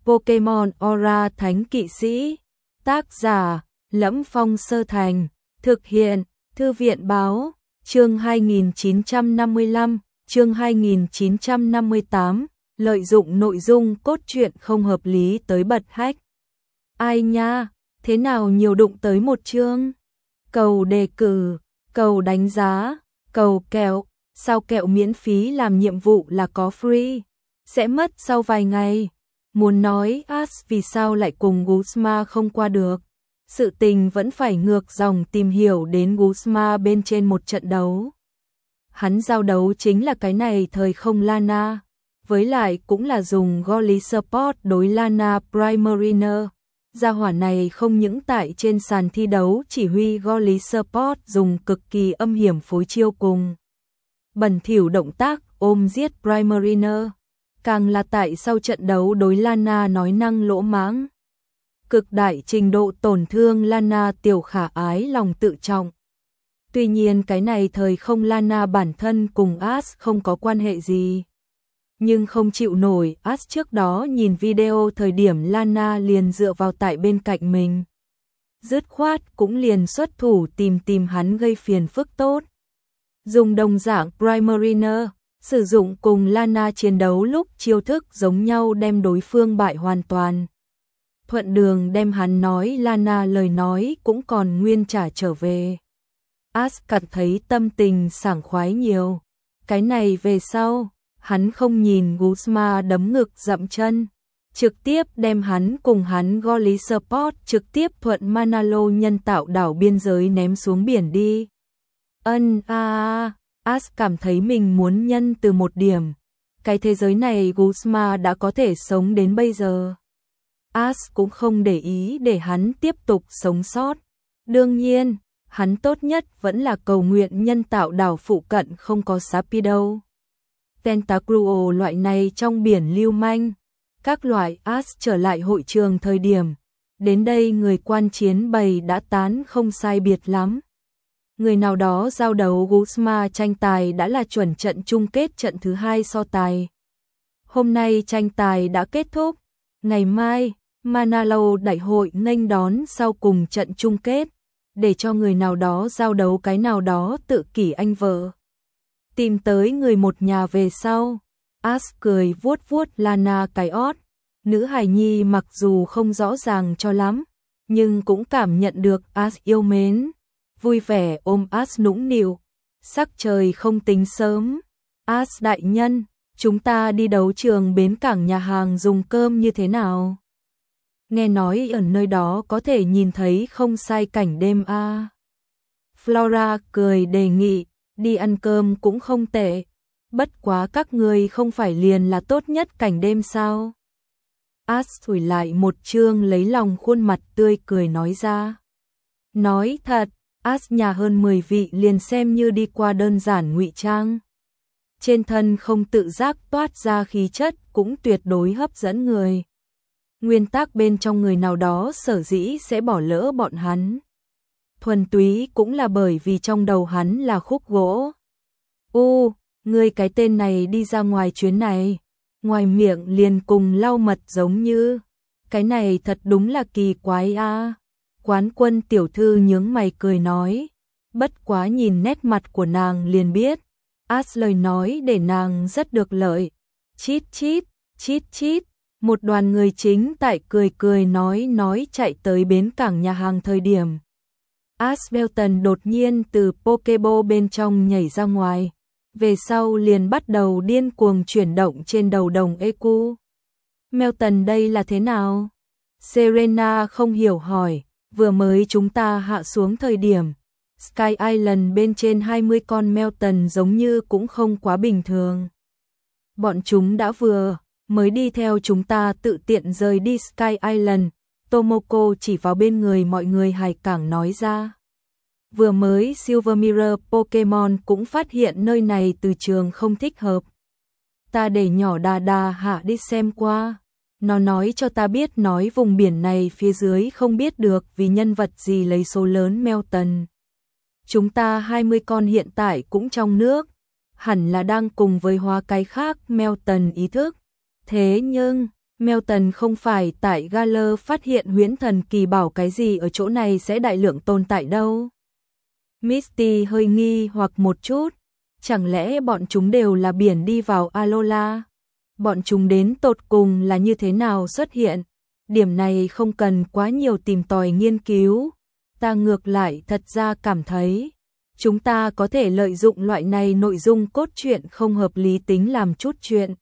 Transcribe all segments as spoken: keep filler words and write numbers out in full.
Pokemon Aura Thánh Kỵ Sĩ. Tác giả: Lẫm Phong Sơ Thành. Thực hiện: Thư viện báo. Chương hai nghìn chín trăm năm mươi lăm, chương hai nghìn chín trăm năm mươi tám, lợi dụng nội dung cốt truyện không hợp lý tới bật hack. Ai nha, thế nào nhiều đụng tới một chương? Cầu đề cử, cầu đánh giá, cầu kẹo, sao kẹo miễn phí làm nhiệm vụ là có free, sẽ mất sau vài ngày. Muốn nói Ash vì sao lại cùng Guzma không qua được. Sự tình vẫn phải ngược dòng tìm hiểu đến Guzma bên trên một trận đấu. Hắn giao đấu chính là cái này thời không Lana, với lại cũng là dùng Golly Support đối Lana Primarina. Gia hỏa này không những tại trên sàn thi đấu chỉ huy Golly Support dùng cực kỳ âm hiểm phối chiêu cùng bẩn thỉu động tác ôm giết Primarina, càng là tại sau trận đấu đối Lana nói năng lỗ mãng. Cực đại trình độ tổn thương Lana tiểu khả ái lòng tự trọng. Tuy nhiên cái này thời không Lana bản thân cùng Ash không có quan hệ gì. Nhưng không chịu nổi, Ash trước đó nhìn video thời điểm Lana liền dựa vào tại bên cạnh mình. Dứt khoát cũng liền xuất thủ tìm tìm hắn gây phiền phức tốt. Dùng đồng dạng Primarina, sử dụng cùng Lana chiến đấu lúc chiêu thức giống nhau đem đối phương bại hoàn toàn. Thuận đường đem hắn nói Lana lời nói cũng còn nguyên trả trở về. Ash cảm thấy tâm tình sảng khoái nhiều. Cái này về sau, hắn không nhìn Guzma đấm ngực dậm chân, trực tiếp đem hắn cùng hắn Golly Support trực tiếp thuận Manalo nhân tạo đảo biên giới ném xuống biển đi. Ân a à, Ash cảm thấy mình muốn nhân từ một điểm. Cái thế giới này Guzma đã có thể sống đến bây giờ. Ash cũng không để ý để hắn tiếp tục sống sót. Đương nhiên, hắn tốt nhất vẫn là cầu nguyện nhân tạo đảo phụ cận không có Sapido, Tentacruel loại này trong biển lưu manh. Các loại Ash trở lại hội trường thời điểm, đến đây người quan chiến bầy đã tán không sai biệt lắm. Người nào đó giao đấu Guzma tranh tài đã là chuẩn trận chung kết trận thứ hai so tài. Hôm nay tranh tài đã kết thúc, ngày mai Manalo đại hội nghênh đón sau cùng trận chung kết, để cho người nào đó giao đấu cái nào đó tự kỷ anh vợ. Tìm tới người một nhà về sau, Ash cười vuốt vuốt Lana cái ót. Nữ hài nhi mặc dù không rõ ràng cho lắm, nhưng cũng cảm nhận được Ash yêu mến, vui vẻ ôm Ash nũng nịu. Sắc trời không tính sớm. Ash đại nhân, chúng ta đi đấu trường bến cảng nhà hàng dùng cơm như thế nào? Nghe nói ở nơi đó có thể nhìn thấy không sai cảnh đêm a. À. Flora cười đề nghị, đi ăn cơm cũng không tệ. Bất quá các người không phải liền là tốt nhất cảnh đêm sao? Ash thủi lại một chương lấy lòng khuôn mặt tươi cười nói ra. Nói thật, Ash nhà hơn mười vị liền xem như đi qua đơn giản ngụy trang. Trên thân không tự giác toát ra khí chất cũng tuyệt đối hấp dẫn người. Nguyên tắc bên trong người nào đó sở dĩ sẽ bỏ lỡ bọn hắn. Thuần túy cũng là bởi vì trong đầu hắn là khúc gỗ. U, ngươi cái tên này đi ra ngoài chuyến này, ngoài miệng liền cùng lau mật giống như. Cái này thật đúng là kỳ quái a. À. Quán Quân tiểu thư nhướng mày cười nói. Bất quá nhìn nét mặt của nàng liền biết. Ash lời nói để nàng rất được lợi. Chít chít, chít chít. Một đoàn người chính tại cười cười nói nói chạy tới bến cảng nhà hàng thời điểm. Ash Belton đột nhiên từ Pokeball bên trong nhảy ra ngoài. Về sau liền bắt đầu điên cuồng chuyển động trên đầu đồng e quy. Melton đây là thế nào? Serena không hiểu hỏi. Vừa mới chúng ta hạ xuống thời điểm, Sky Island bên trên hai mươi con Melton giống như cũng không quá bình thường. Bọn chúng đã vừa mới đi theo chúng ta tự tiện rời đi Sky Island. Tomoko chỉ vào bên người mọi người hài cảng nói ra. Vừa mới Silver Mirror Pokemon cũng phát hiện nơi này từ trường không thích hợp. Ta để nhỏ đà đà hạ đi xem qua. Nó nói cho ta biết nói vùng biển này phía dưới không biết được vì nhân vật gì lấy số lớn Melton. Chúng ta hai mươi con hiện tại cũng trong nước, hẳn là đang cùng với hóa cái khác Melton ý thức. Thế nhưng, Melton không phải tại Galler phát hiện huyễn thần kỳ bảo cái gì ở chỗ này sẽ đại lượng tồn tại đâu. Misty hơi nghi hoặc một chút, chẳng lẽ bọn chúng đều là biển đi vào Alola? Bọn chúng đến tột cùng là như thế nào xuất hiện? Điểm này không cần quá nhiều tìm tòi nghiên cứu. Ta ngược lại thật ra cảm thấy, chúng ta có thể lợi dụng loại này nội dung cốt truyện không hợp lý tính làm chút chuyện.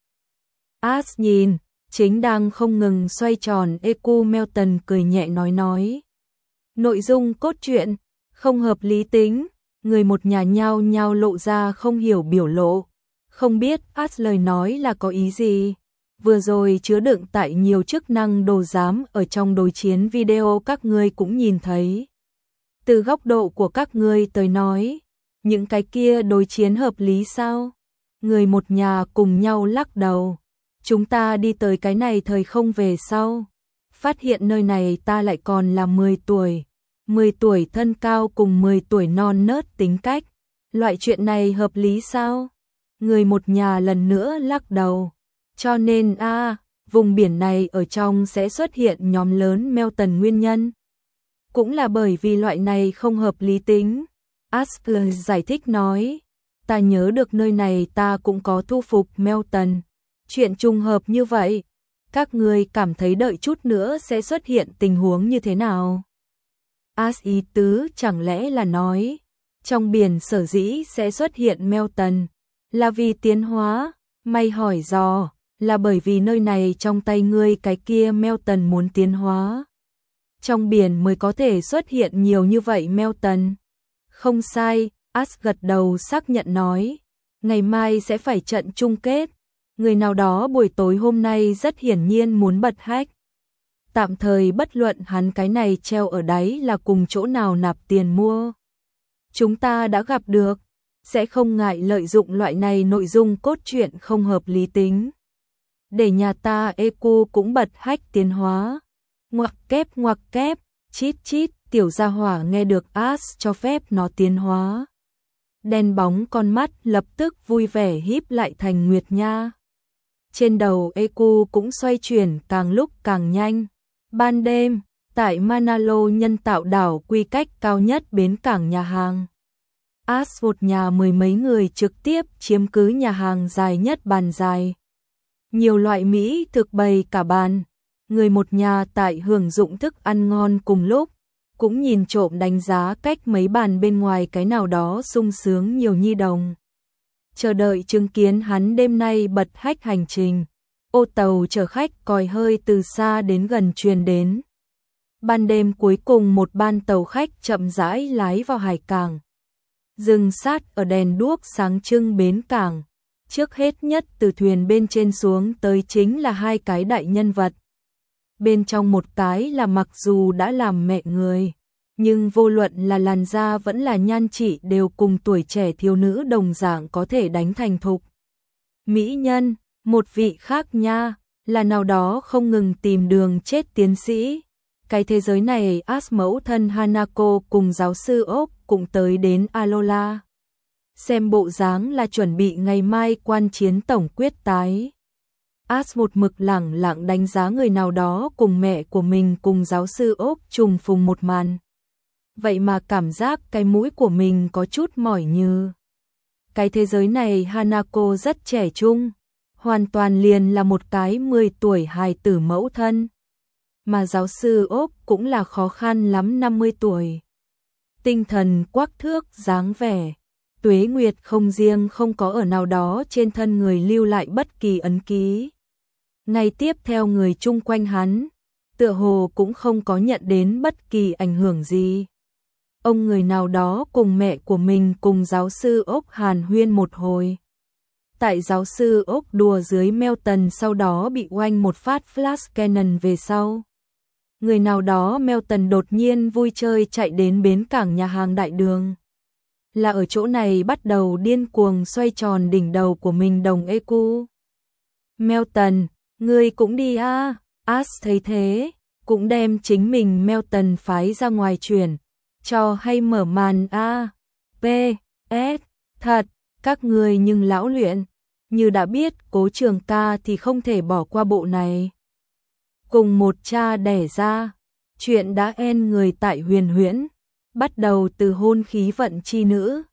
As nhìn, chính đang không ngừng xoay tròn e quy Melton cười nhẹ nói nói. Nội dung cốt truyện, không hợp lý tính, người một nhà nhao nhao lộ ra không hiểu biểu lộ. Không biết As lời nói là có ý gì. Vừa rồi chứa đựng tại nhiều chức năng đồ giám ở trong đối chiến video các ngươi cũng nhìn thấy. Từ góc độ của các ngươi tới nói, những cái kia đối chiến hợp lý sao? Người một nhà cùng nhau lắc đầu. Chúng ta đi tới cái này thời không về sau. Phát hiện nơi này ta lại còn là mười tuổi. mười tuổi thân cao cùng mười tuổi non nớt tính cách. Loại chuyện này hợp lý sao? Người một nhà lần nữa lắc đầu. Cho nên a à, vùng biển này ở trong sẽ xuất hiện nhóm lớn Melton nguyên nhân. Cũng là bởi vì loại này không hợp lý tính. Asper giải thích nói. Ta nhớ được nơi này ta cũng có thu phục Melton. Chuyện trùng hợp như vậy. Các ngươi cảm thấy đợi chút nữa sẽ xuất hiện tình huống như thế nào? As ý tứ chẳng lẽ là nói. Trong biển sở dĩ sẽ xuất hiện Melton. Là vì tiến hóa. May hỏi dò. Là bởi vì nơi này trong tay ngươi cái kia Melton muốn tiến hóa. Trong biển mới có thể xuất hiện nhiều như vậy Melton. Không sai, As gật đầu xác nhận nói. Ngày mai sẽ phải trận chung kết. Người nào đó buổi tối hôm nay rất hiển nhiên muốn bật hack. Tạm thời bất luận hắn cái này treo ở đáy là cùng chỗ nào nạp tiền mua. Chúng ta đã gặp được. Sẽ không ngại lợi dụng loại này nội dung cốt truyện không hợp lý tính. Để nhà ta e quy cũng bật hack tiến hóa. Ngoặc kép ngoặc kép, chít chít, tiểu gia hỏa nghe được As cho phép nó tiến hóa. Đen bóng con mắt lập tức vui vẻ híp lại thành nguyệt nha. Trên đầu e quy cũng xoay chuyển càng lúc càng nhanh. Ban đêm, tại Manalo nhân tạo đảo quy cách cao nhất bến cảng nhà hàng. As một nhà mười mấy người trực tiếp chiếm cứ nhà hàng dài nhất bàn dài. Nhiều loại Mỹ thực bày cả bàn. Người một nhà tại hưởng dụng thức ăn ngon cùng lúc, cũng nhìn trộm đánh giá cách mấy bàn bên ngoài cái nào đó sung sướng nhiều nhi đồng. Chờ đợi chứng kiến hắn đêm nay bật hack hành trình. Ô tàu chở khách còi hơi từ xa đến gần truyền đến. Ban đêm cuối cùng một ban tàu khách chậm rãi lái vào hải cảng. Dừng sát ở đèn đuốc sáng trưng bến cảng. Trước hết nhất từ thuyền bên trên xuống tới chính là hai cái đại nhân vật. Bên trong một cái là mặc dù đã làm mẹ người, nhưng vô luận là làn da vẫn là nhan trị đều cùng tuổi trẻ thiếu nữ đồng dạng có thể đánh thành thục. Mỹ nhân, một vị khác nha, là nào đó không ngừng tìm đường chết tiến sĩ. Cái thế giới này As mẫu thân Hanako cùng giáo sư Ốc cũng tới đến Alola. Xem bộ dáng là chuẩn bị ngày mai quan chiến tổng quyết tái. As một mực lẳng lặng đánh giá người nào đó cùng mẹ của mình cùng giáo sư Ốc trùng phùng một màn. Vậy mà cảm giác cái mũi của mình có chút mỏi như. Cái thế giới này Hanako rất trẻ trung, hoàn toàn liền là một cái mười tuổi hài tử mẫu thân. Mà giáo sư Ốc cũng là khó khăn lắm năm mươi tuổi. Tinh thần quắc thước dáng vẻ. Tuế Nguyệt không riêng không có ở nào đó trên thân người lưu lại bất kỳ ấn ký. Ngay tiếp theo người chung quanh hắn, tựa hồ cũng không có nhận đến bất kỳ ảnh hưởng gì. Ông người nào đó cùng mẹ của mình cùng giáo sư Ốc hàn huyên một hồi. Tại giáo sư Ốc đùa dưới Melton sau đó bị oanh một phát flash cannon về sau. Người nào đó Melton đột nhiên vui chơi chạy đến bến cảng nhà hàng đại đường. Là ở chỗ này bắt đầu điên cuồng xoay tròn đỉnh đầu của mình đồng e quy. Melton, ngươi cũng đi à? As thấy thế, cũng đem chính mình Melton phái ra ngoài chuyển, cho hay mở màn a. P. S. Thật, các ngươi nhưng lão luyện, như đã biết Cố Trường ca thì không thể bỏ qua bộ này. cùng một cha đẻ ra. Chuyện đã en người tại Huyền Huyễn, bắt đầu từ hôn khí vận chi nữ,